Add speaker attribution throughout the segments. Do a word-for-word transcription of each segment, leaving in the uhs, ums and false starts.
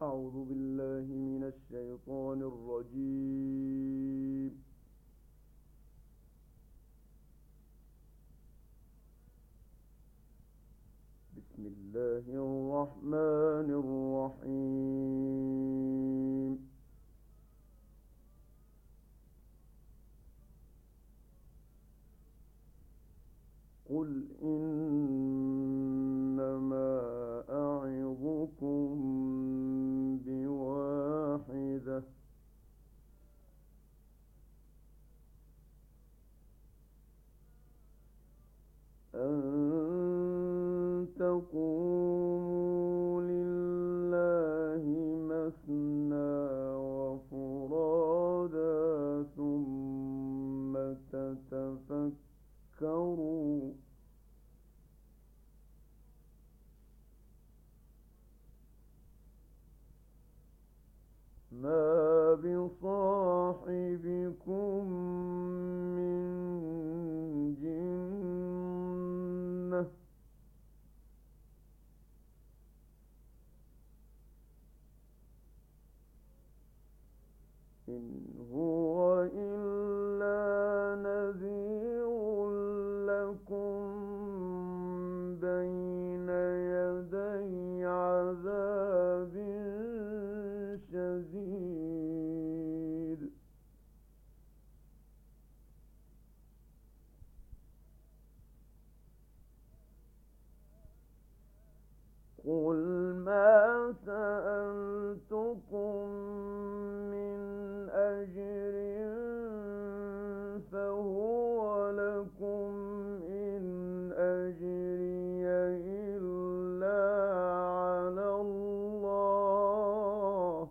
Speaker 1: أعوذ بالله من الشيطان الرجيم. بسم الله الرحمن الرحيم. قل إنما أعظكم بواحدة، أن تقوموا لله مثنى وفرادا ثم تتفكروا ما بصاحبكم من جنة، إن هو إلا نذير لكم بين يدي عذاب شديد. قل ما سألتكم من أجر فهو لكم، إن أجري إلا على الله،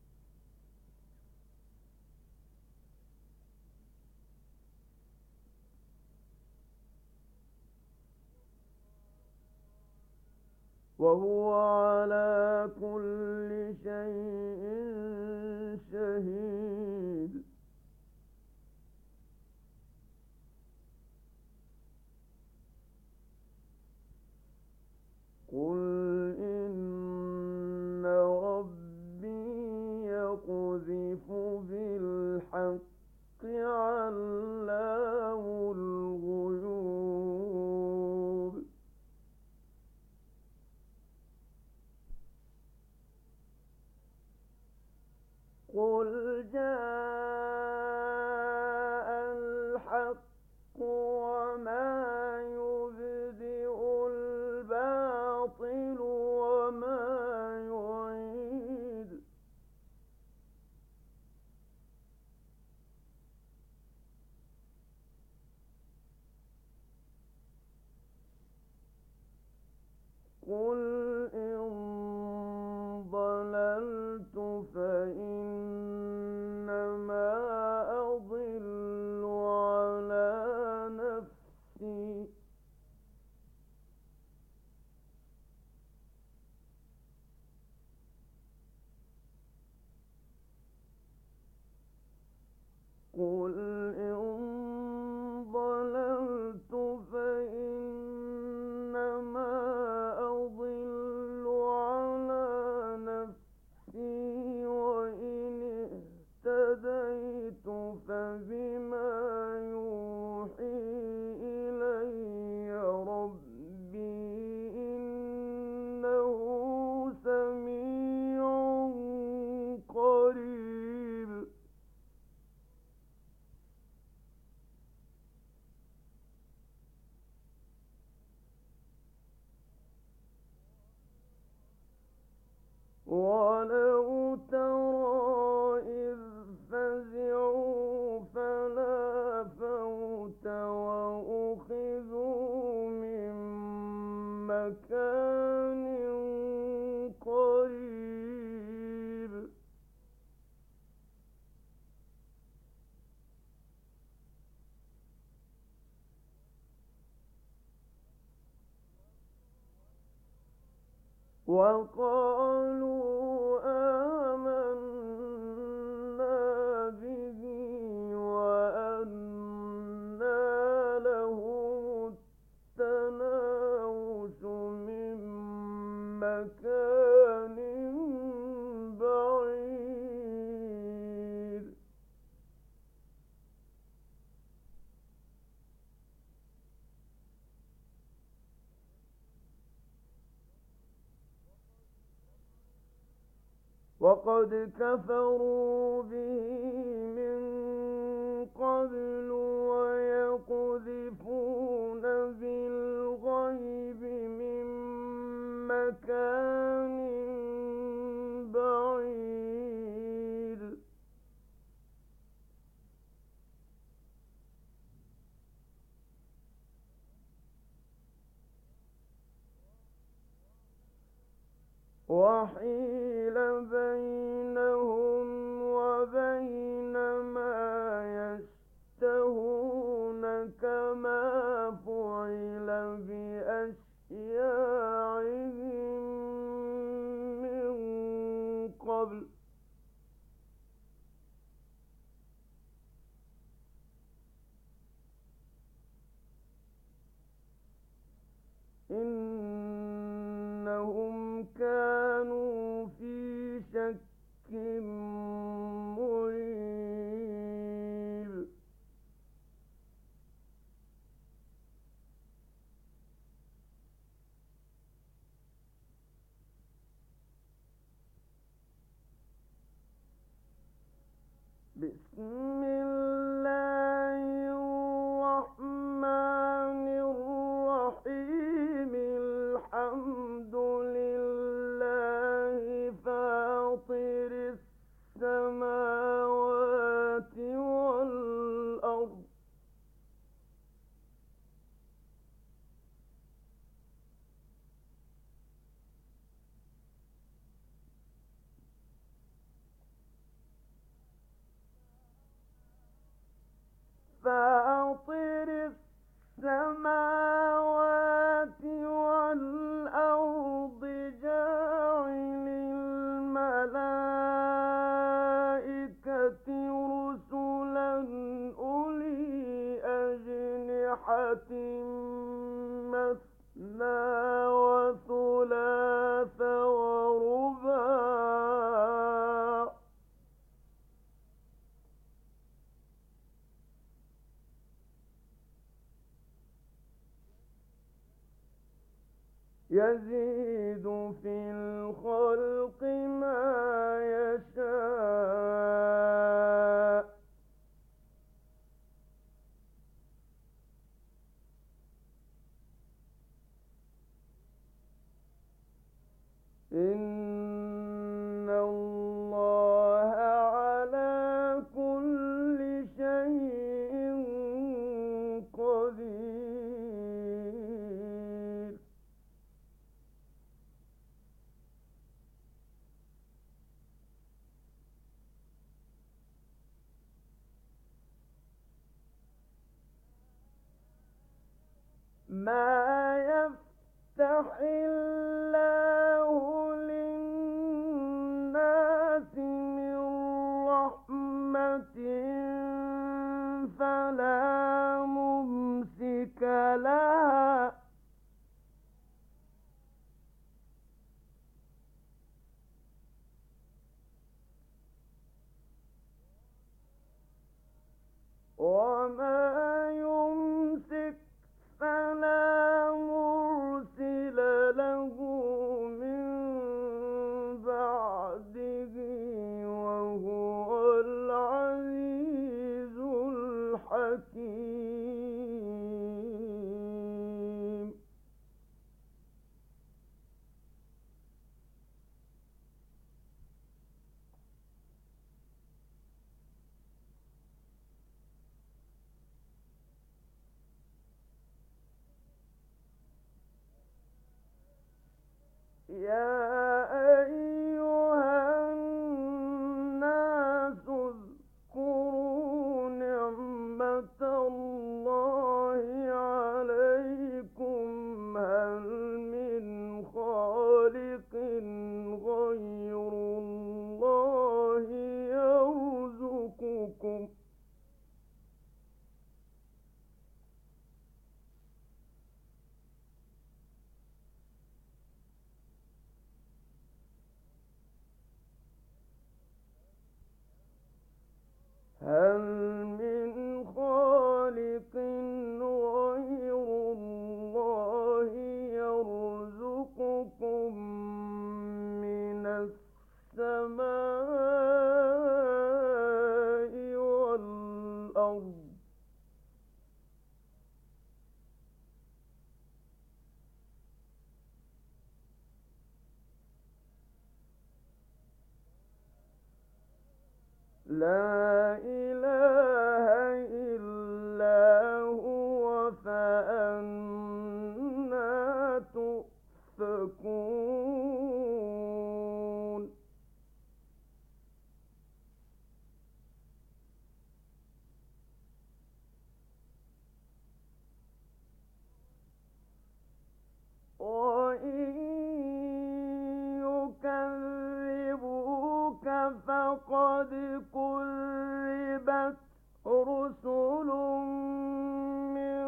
Speaker 1: وهو على كل شيء شهيد. قل إن ربي يقذف بالحق علام الغيوب. قل جاء الحق وما يبدئ الباطل وما يعيد. قل إن ضللت فإنما أضل على نفسي، قل إن ضللت فإنما أضل على نفسي، وإن اهتديت فبما يوحي إلي ربي إنه سميع قريب. ولو ترى إذ فزعوا فلا فوت وأخذوا من مكان قريب. وقالوا آمنا به وأنى لهم التناوش من مكان وقد كفروا به من قبل ويقذفون بالغيب من مكان بعيد وحيل بينهم وبين ما يشتهون كما فعل بأشياعهم من قبل إنهم كانوا في شك مريب بسم الله الرحمن الرحيم الحمد لله فاطر السماوات والأرض فاطر السماوات والأرض جاعل الملائكة رسلا أولي أجنحة مثنى وثلاث ورباع يزيد في الخلق ما يشاء إن الله على كل شيء قدير ما يفتح الله للناس من رحمة فلا ممسك لها وما يمسك فلا مرسل له من بعده وهو العزيز الحكيم يا أيها الناس اذكروا نعمة الله عليكم هل من خالق غير الله يرزقكم هل من خالق غير الله يرزقكم من السماء لا إله إلا هو فأنى تؤفكون وإن يكذبوك فقد كذبت رسل من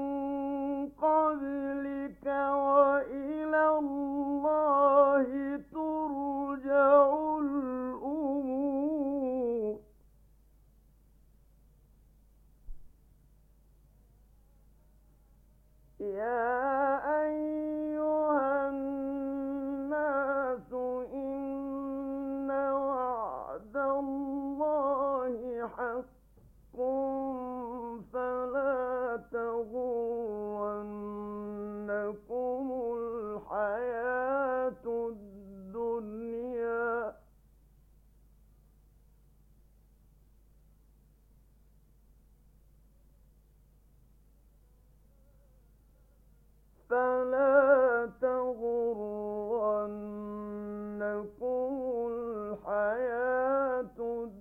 Speaker 1: قبلك وإلى الله ترجع الأمور يا أيها الناس إن وعد الله حق فلا تغرنكم الحياة الدنيا فلا تغرنكم الحياة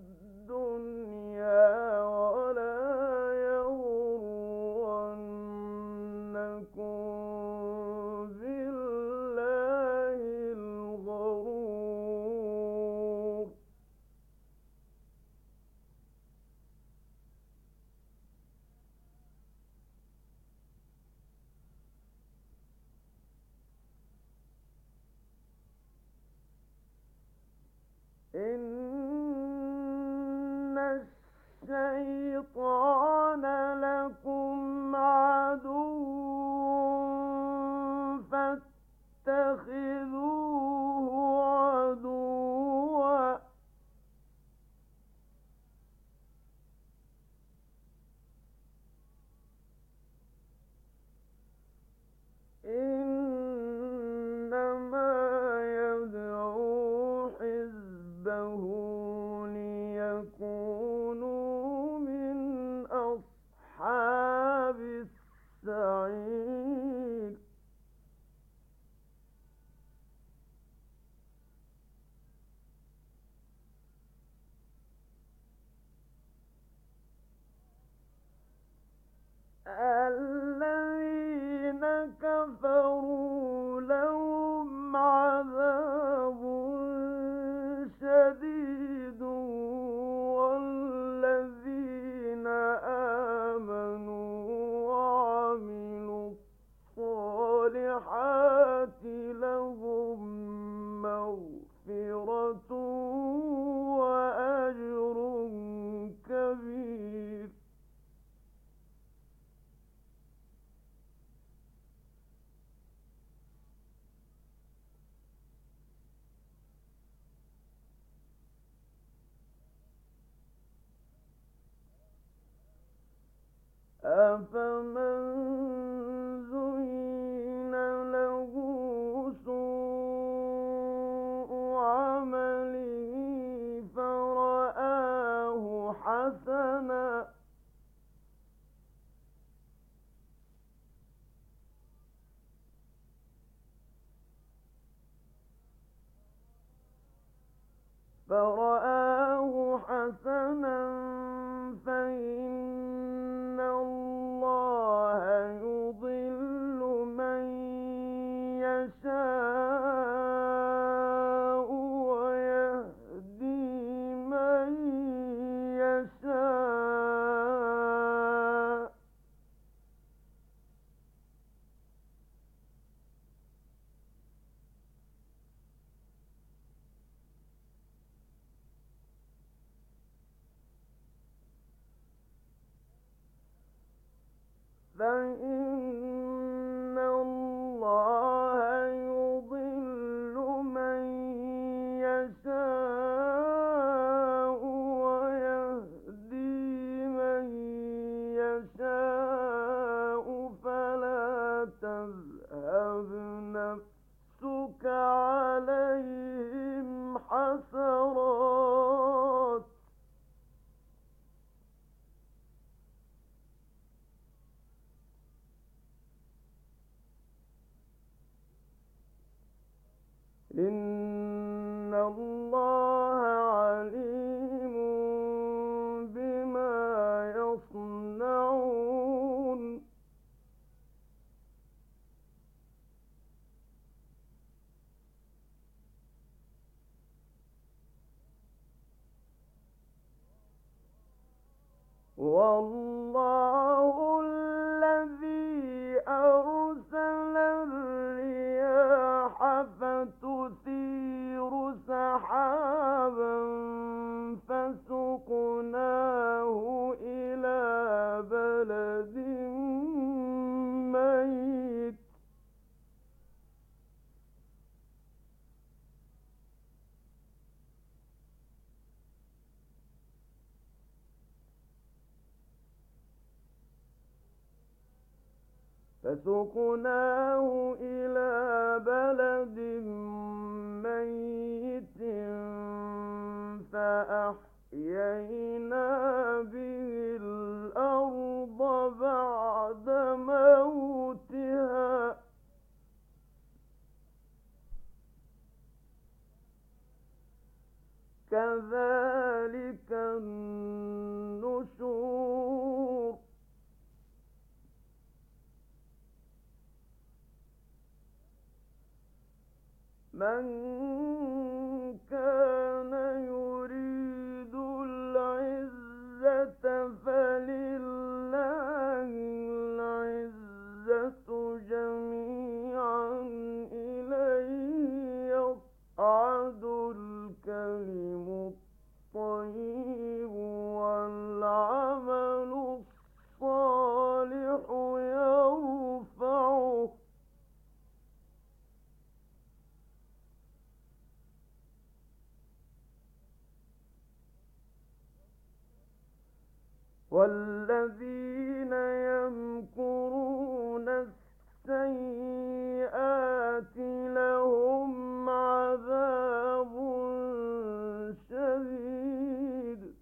Speaker 1: الدنيا ولا يغرنكم بالله الغرور إن الشيطان لكم عدو فاتخذوه عدوا إنما يدعو حزبه ليكونوا من أصحاب السعير الذين كفروا لهم عذاب شديد والذين آمنوا وعملوا الصالحات لهم مغفرة وأجر كبير أفمن زين له سوء عمله فرآه حسنا فرآه حسنا فإن الله يضل من يشاء ويهدي من يشاء فإن الله يضل من يشاء ويهدي من يشاء فلا تذهب نفسك عليهم حسرات إن الله عليم بما يصنعون والله الذي أرسل الرياح فتثير سحابا فسقناه إلى بلد ميت فسقناه إلى بلد ميت فأحيينا به الأرض بعد موتها كذلك النشور من كان يريد العزة فلله العزة جميعا إليه يصعد الكلم الطيب والعمل الصالح يرفعه والذين يمكرون السيئات لهم عذاب شديد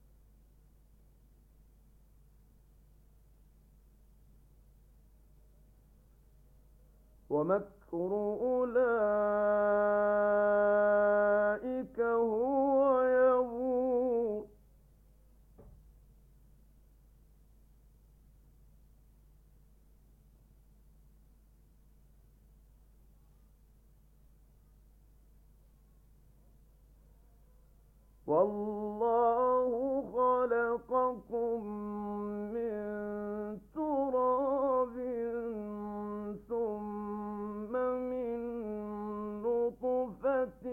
Speaker 1: ومكر أولئك هو يبور والله خلقكم من تراب ثم من نطفة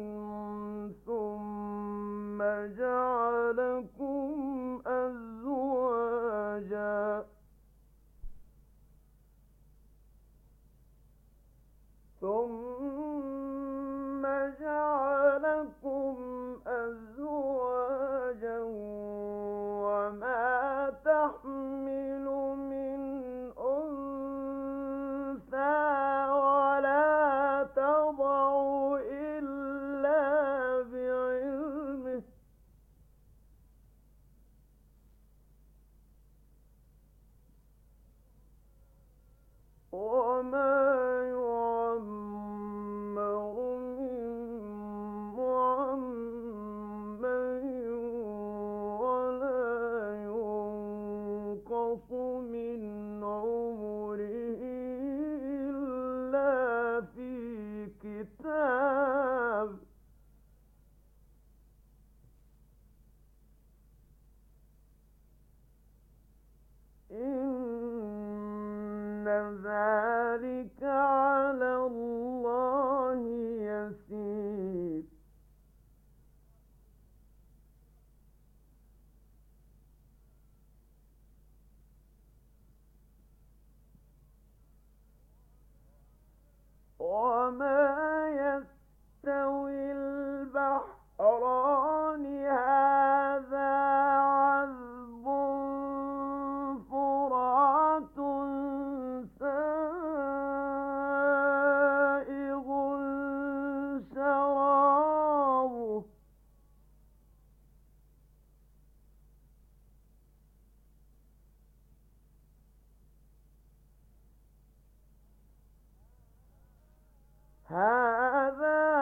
Speaker 1: ثم جعلكم أزواجا ثم جعلكم أزواجا وما تحمل من أنثى ولا تضع إلا بعلمه وما من عمره إلا في كتاب إن ذلك على الله يسير وما يستوي البحران هذا عذب فرات سائغ شرابه هذا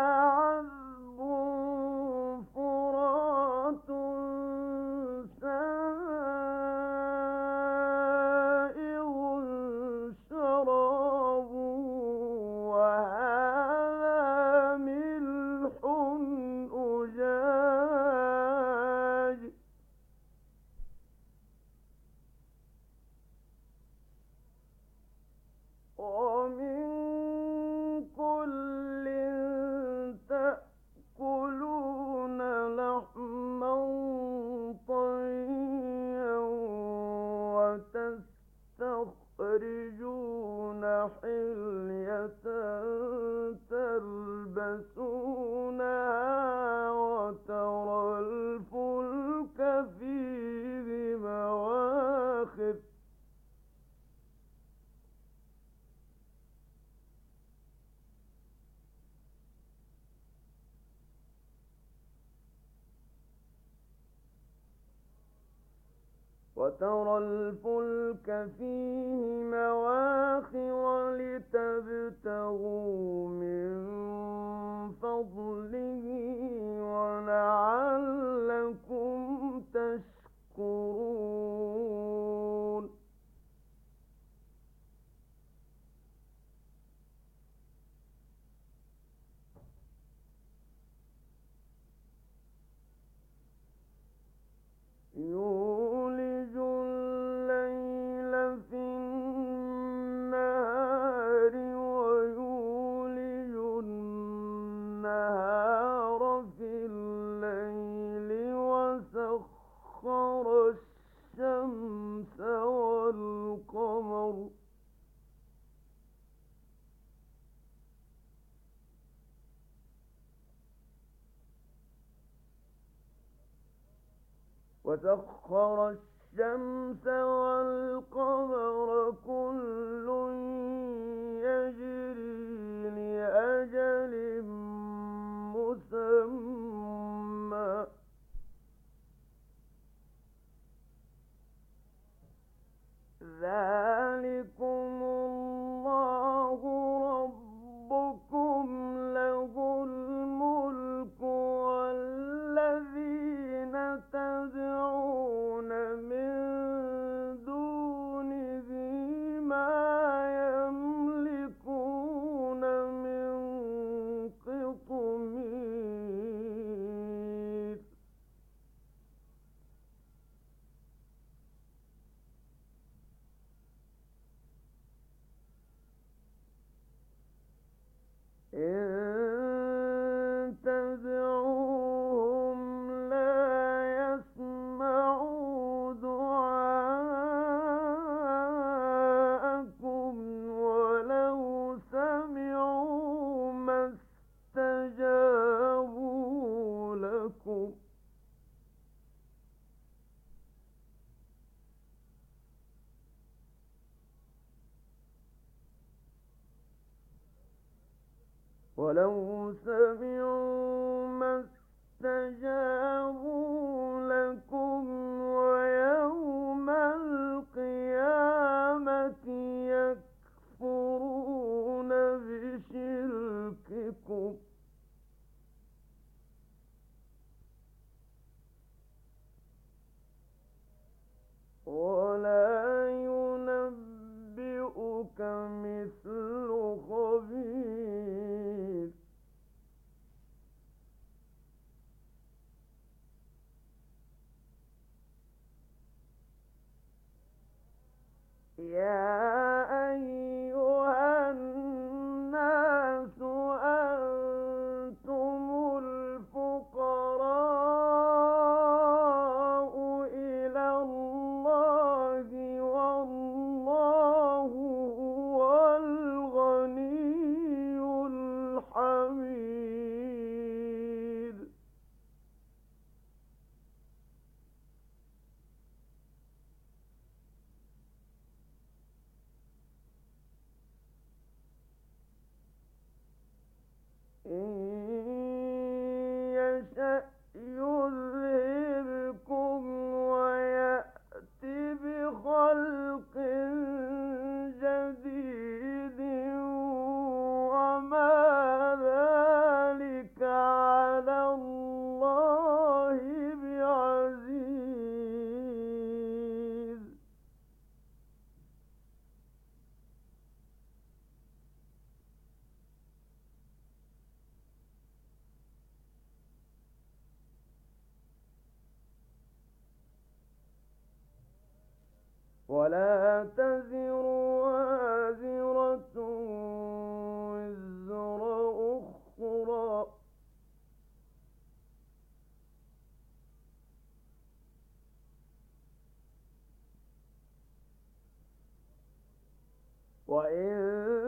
Speaker 1: حلية تلبسونها وترى الفلك فيه مواخر وترى الفلك فيه مواخر لتبتغوا من فضله ولعلكم تشكرون يولج الليل في النهار ويولج النهار في الليل وسخر الشمس والقمر وسخر الشمس والقمر كل يجري لأجل مسمى ذلكم الله ربكم له الملك والذين تدعون من دونه ما يملكون من قطمير إن تدعوهم لا يسمعوا دعاءكم ولو سمعوا ما استجابوا لكم ولو سمعوا ما استجابوا لكم ويوم القيامة يكفرون بشرككم ولا ينبئك مثل خبير يا أيها الناس أنتم الفقراء إلى الله والله هو الغني الحميد إن يشأ يذهبكم ويأت بخلق جديد وما ذلك على الله بعزيز ولا تزر وازرة وزر أخرى وإن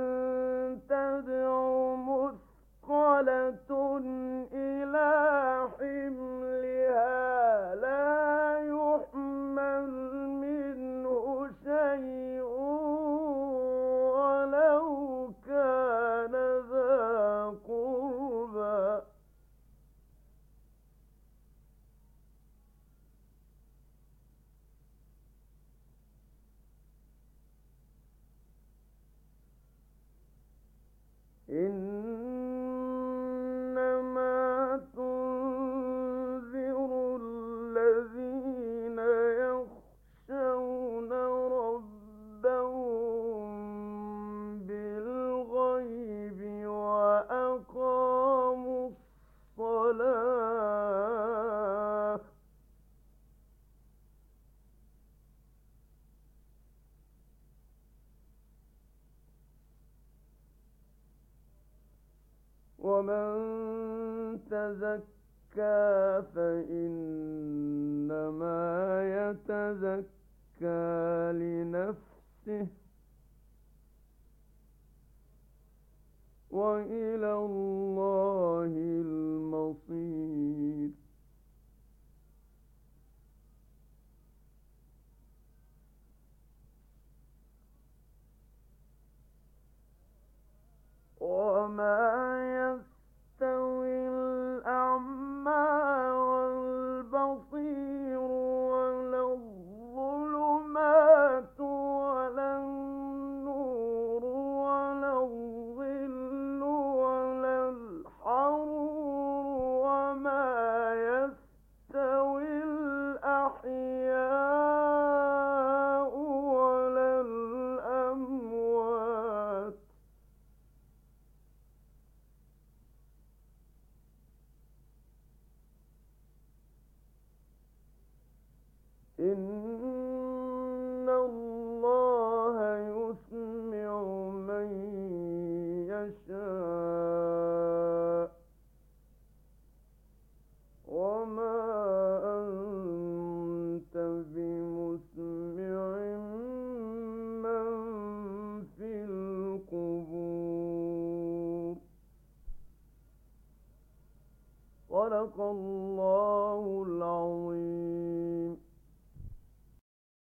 Speaker 1: وأقاموا الصلاة ومن تزكى فإنما يتزكى لنفسه وإلى الله المصير. وما يستوي الأعمى والبصير ولا الظلمات ولا النور ولا الظل ولا الحرور وما يستوي الأحياء ولا الأموات إن الله يسمع من يشاء وما أنت بمسمع من في القبور. صدق الله